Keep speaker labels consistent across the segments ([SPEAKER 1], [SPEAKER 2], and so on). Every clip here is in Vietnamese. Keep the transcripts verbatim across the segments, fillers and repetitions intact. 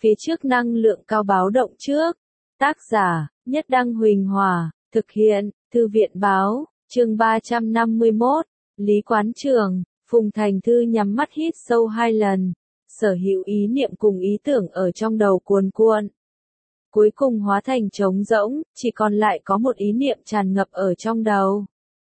[SPEAKER 1] phía trước năng lượng cao báo động trước. Tác giả, Nhất Đăng Huỳnh Hòa, thực hiện, Thư viện Báo, chương ba trăm năm mươi mốt, Lý Quán Trường, Phùng Thành Thư nhắm mắt hít sâu hai lần, sở hữu ý niệm cùng ý tưởng ở trong đầu cuồn cuộn. Cuối cùng hóa thành trống rỗng, chỉ còn lại có một ý niệm tràn ngập ở trong đầu.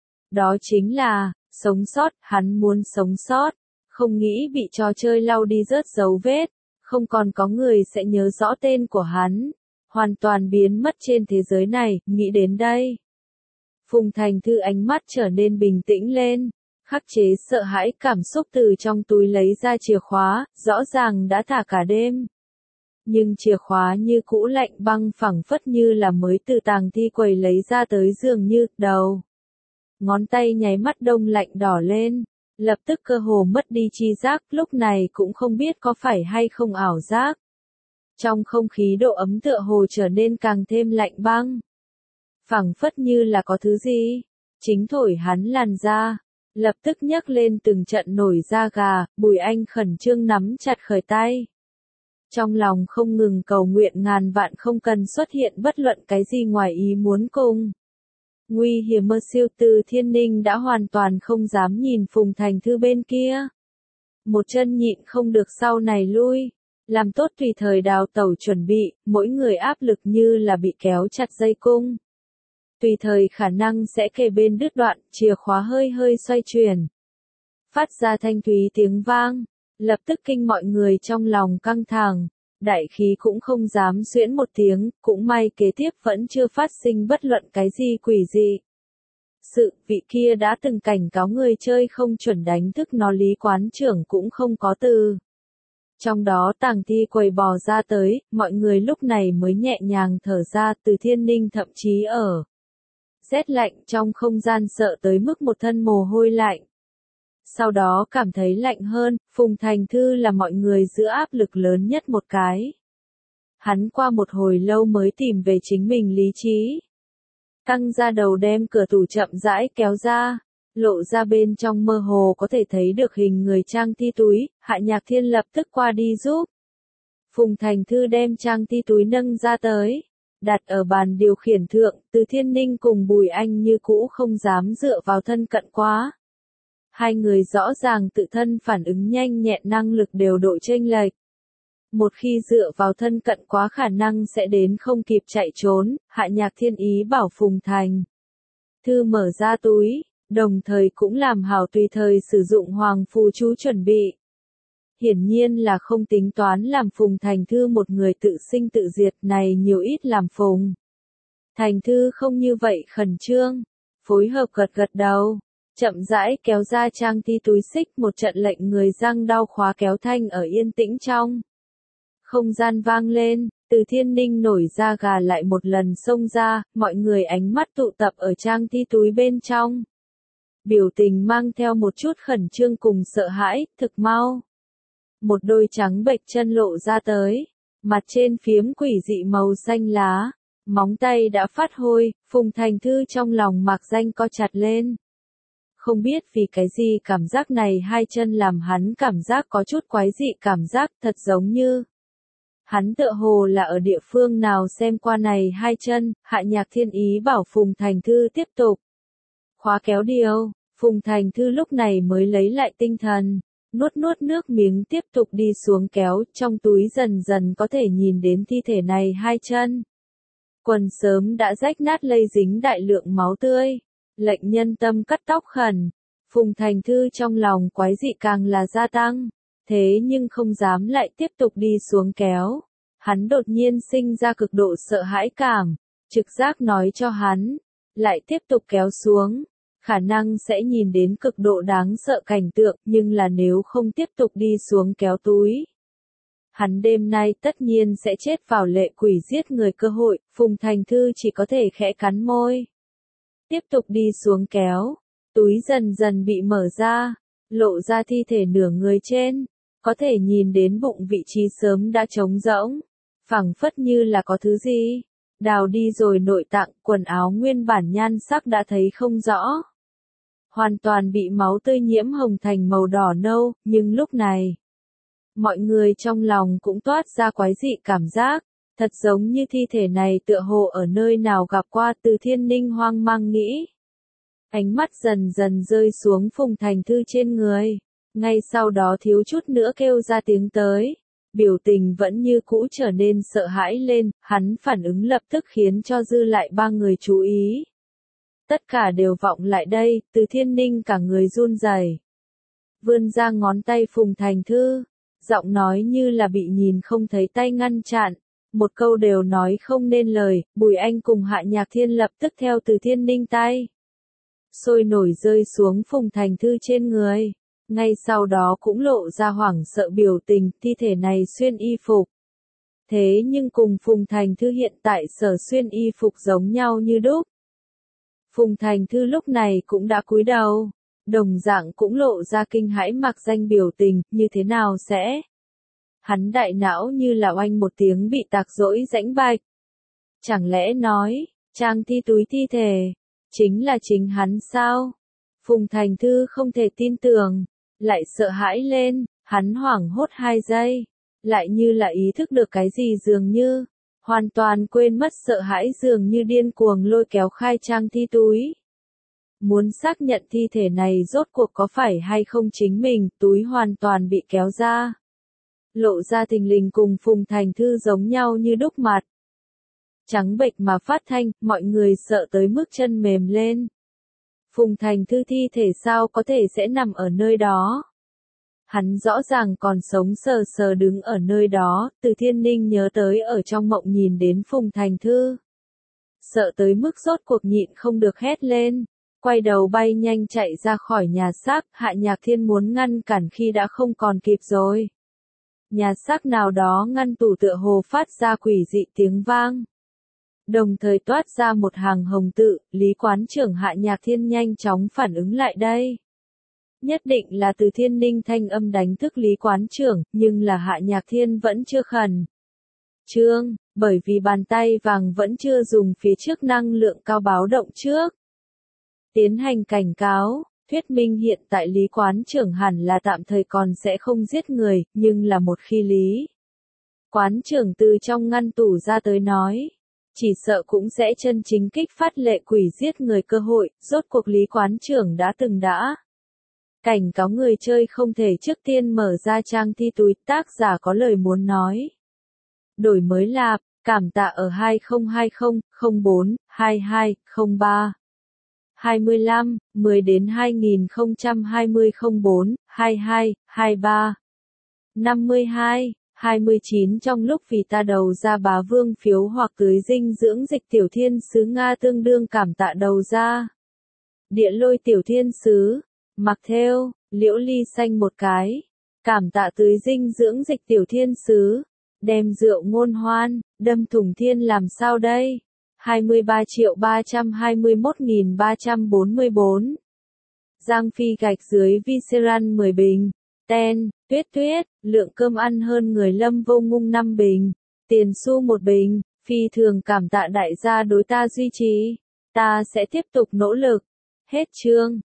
[SPEAKER 1] Đó chính là, sống sót, hắn muốn sống sót, không nghĩ bị trò chơi lau đi rớt dấu vết, không còn có người sẽ nhớ rõ tên của hắn, hoàn toàn biến mất trên thế giới này, nghĩ đến đây. Phùng Thành Thư ánh mắt trở nên bình tĩnh lên, khắc chế sợ hãi cảm xúc từ trong túi lấy ra chìa khóa, rõ ràng đã thả cả đêm. Nhưng chìa khóa như cũ lạnh băng phẳng phất như là mới từ tàng thi quầy lấy ra tới dường như, đầu. Ngón tay nháy mắt đông lạnh đỏ lên, lập tức cơ hồ mất đi chi giác, lúc này cũng không biết có phải hay không ảo giác. Trong không khí độ ấm tựa hồ trở nên càng thêm lạnh băng. Phẳng phất như là có thứ gì, chính thổi hắn làn da, lập tức nhấc lên từng trận nổi da gà, Bùi Anh khẩn trương nắm chặt khởi tay. Trong lòng không ngừng cầu nguyện ngàn vạn không cần xuất hiện bất luận cái gì ngoài ý muốn cùng. Nguy hiểm mơ siêu Từ Thiên Ninh đã hoàn toàn không dám nhìn Phùng Thành Thư bên kia. Một chân nhịn không được sau này lui, làm tốt tùy thời đào tẩu chuẩn bị, mỗi người áp lực như là bị kéo chặt dây cung. Tùy thời khả năng sẽ kề bên đứt đoạn, chìa khóa hơi hơi xoay chuyển. Phát ra thanh thúy tiếng vang, lập tức kinh mọi người trong lòng căng thẳng, đại khí cũng không dám xuyễn một tiếng, cũng may kế tiếp vẫn chưa phát sinh bất luận cái gì quỷ dị. Sự, vị kia đã từng cảnh cáo người chơi không chuẩn đánh thức nó Lý Quán Trưởng cũng không có từ. Trong đó tàng thi quầy bò ra tới, mọi người lúc này mới nhẹ nhàng thở ra. Từ Thiên Ninh thậm chí ở rét lạnh trong không gian sợ tới mức một thân mồ hôi lạnh. Sau đó cảm thấy lạnh hơn, Phùng Thành Thư là mọi người giữa áp lực lớn nhất một cái. Hắn qua một hồi lâu mới tìm về chính mình lý trí. Căng ra đầu đem cửa tủ chậm rãi kéo ra, lộ ra bên trong mơ hồ có thể thấy được hình người trang thi túi, Hạ Nhạc Thiên lập tức qua đi giúp. Phùng Thành Thư đem trang thi túi nâng ra tới, đặt ở bàn điều khiển thượng, Từ Thiên Ninh cùng Bùi Anh như cũ không dám dựa vào thân cận quá. Hai người rõ ràng tự thân phản ứng nhanh nhẹn năng lực đều độ chênh lệch. Một khi dựa vào thân cận quá khả năng sẽ đến không kịp chạy trốn, Hạ Nhạc Thiên ý bảo Phùng Thành Thư mở ra túi, đồng thời cũng làm hảo tùy thời sử dụng hoàng phù chú chuẩn bị. Hiển nhiên là không tính toán làm Phùng Thành Thư một người tự sinh tự diệt này nhiều ít làm Phùng Thành Thư không như vậy khẩn trương, phối hợp gật gật đầu. Chậm rãi kéo ra trang thi túi xích, một trận lệnh người răng đau khóa kéo thanh ở yên tĩnh trong. Không gian vang lên, Từ Thiên Ninh nổi da gà lại một lần xông ra, mọi người ánh mắt tụ tập ở trang thi túi bên trong. Biểu tình mang theo một chút khẩn trương cùng sợ hãi, thực mau. Một đôi trắng bệch chân lộ ra tới, mặt trên phiếm quỷ dị màu xanh lá, móng tay đã phát hôi, Phùng Thành Thư trong lòng mạc danh co chặt lên. Không biết vì cái gì cảm giác này hai chân làm hắn cảm giác có chút quái dị, cảm giác thật giống như hắn tựa hồ là ở địa phương nào xem qua này hai chân. Hạ Nhạc Thiên ý bảo Phùng Thành Thư tiếp tục. Khóa kéo điều, Phùng Thành Thư lúc này mới lấy lại tinh thần, nuốt nuốt nước miếng tiếp tục đi xuống kéo, trong túi dần dần có thể nhìn đến thi thể này hai chân. Quần sớm đã rách nát lây dính đại lượng máu tươi. Lệnh nhân tâm cắt tóc khẩn, Phùng Thành Thư trong lòng quái dị càng là gia tăng, thế nhưng không dám lại tiếp tục đi xuống kéo. Hắn đột nhiên sinh ra cực độ sợ hãi cảm, trực giác nói cho hắn, lại tiếp tục kéo xuống, khả năng sẽ nhìn đến cực độ đáng sợ cảnh tượng, nhưng là nếu không tiếp tục đi xuống kéo túi. Hắn đêm nay tất nhiên sẽ chết vào lệ quỷ giết người cơ hội, Phùng Thành Thư chỉ có thể khẽ cắn môi. Tiếp tục đi xuống kéo, túi dần dần bị mở ra, lộ ra thi thể nửa người trên, có thể nhìn đến bụng vị trí sớm đã trống rỗng, phẳng phất như là có thứ gì, đào đi rồi nội tạng, quần áo nguyên bản nhan sắc đã thấy không rõ. Hoàn toàn bị máu tươi nhiễm hồng thành màu đỏ nâu, nhưng lúc này, Mọi người trong lòng cũng toát ra quái dị cảm giác, thật giống như thi thể này tựa hồ ở nơi nào gặp qua. Từ Thiên Ninh hoang mang nghĩ. Ánh mắt dần dần rơi xuống Phùng Thành Thư trên người, ngay sau đó thiếu chút nữa kêu ra tiếng tới. Biểu tình vẫn như cũ trở nên sợ hãi lên, hắn phản ứng lập tức khiến cho dư lại ba người chú ý. Tất cả đều vọng lại đây, Từ Thiên Ninh cả người run rẩy, vươn ra ngón tay Phùng Thành Thư, giọng nói như là bị nhìn không thấy tay ngăn chặn, một câu đều nói không nên lời. Bùi Anh cùng Hạ Nhạc Thiên lập tức theo Từ Thiên Ninh tay, sôi nổi rơi xuống Phùng Thành Thư trên người. Ngay sau đó cũng lộ ra hoảng sợ biểu tình, thi thể này xuyên y phục. Thế nhưng cùng Phùng Thành Thư hiện tại sở xuyên y phục giống nhau như đúc. Phùng Thành Thư lúc này cũng đã cúi đầu, đồng dạng cũng lộ ra kinh hãi mặc danh biểu tình, như thế nào sẽ? Hắn đại não như là oanh một tiếng bị tạc rỗi rãnh bạch. Chẳng lẽ nói, trang thi túi thi thể, chính là chính hắn sao? Phùng Thành Thư không thể tin tưởng, lại sợ hãi lên, hắn hoảng hốt hai giây, lại như là ý thức được cái gì dường như, hoàn toàn quên mất sợ hãi dường như điên cuồng lôi kéo khai trang thi túi. Muốn xác nhận thi thể này rốt cuộc có phải hay không chính mình, túi hoàn toàn bị kéo ra. Lộ ra thình lình cùng Phùng Thành Thư giống nhau như đúc mặt. Trắng bệch mà phát thanh, mọi người sợ tới mức chân mềm lên. Phùng Thành Thư thi thể sao có thể sẽ nằm ở nơi đó? Hắn rõ ràng còn sống sờ sờ đứng ở nơi đó. Từ Thiên Ninh nhớ tới ở trong mộng nhìn đến Phùng Thành Thư, sợ tới mức rốt cuộc nhịn không được hét lên, quay đầu bay nhanh chạy ra khỏi nhà xác. Hạ Nhạc Thiên muốn ngăn cản khi đã không còn kịp rồi. Nhà xác nào đó ngăn tủ tựa hồ phát ra quỷ dị tiếng vang, đồng thời toát ra một hàng hồng tự. Lý quán trưởng Hạ Nhạc Thiên nhanh chóng phản ứng lại đây. Nhất định là Từ Thiên Ninh thanh âm đánh thức Lý quán trưởng, nhưng là Hạ Nhạc Thiên vẫn chưa khẩn trương, bởi vì bàn tay vàng vẫn chưa dùng phía trước năng lượng cao báo động trước. Tiến hành cảnh cáo, thuyết minh hiện tại Lý quán trưởng hẳn là tạm thời còn sẽ không giết người, nhưng là một khi Lý quán trưởng từ trong ngăn tủ ra tới nói, chỉ sợ cũng sẽ chân chính kích phát lệ quỷ giết người cơ hội. Rốt cuộc Lý quán trưởng đã từng đã cảnh cáo người chơi không thể trước tiên mở ra trang thi túi. Tác giả có lời muốn nói. Đổi mới lạp, cảm tạ ở hai không hai không, không bốn, hai hai, không ba, hai lăm, mười đến hai nghìn không trăm hai mươi không bốn, hai hai, hai ba, năm mươi hai, hai mươi chín. Trong lúc vì ta đầu ra bá vương phiếu hoặc tưới dinh dưỡng dịch tiểu thiên sứ Nga tương đương cảm tạ đầu ra. Địa lôi tiểu thiên sứ, mặc theo, liễu ly xanh một cái. Cảm tạ tưới dinh dưỡng dịch tiểu thiên sứ, đem rượu ngôn hoan, đâm thủng thiên làm sao đây? hai mươi ba triệu ba trăm hai mươi mốt nghìn ba trăm bốn mươi bốn. Giang Phi gạch dưới Viseran mười bình. Ten, tuyết tuyết, lượng cơm ăn hơn người Lâm Vô Ngung năm bình. Tiền xu một bình. Phi thường cảm tạ đại gia đối ta duy trì. Ta sẽ tiếp tục nỗ lực. Hết chương.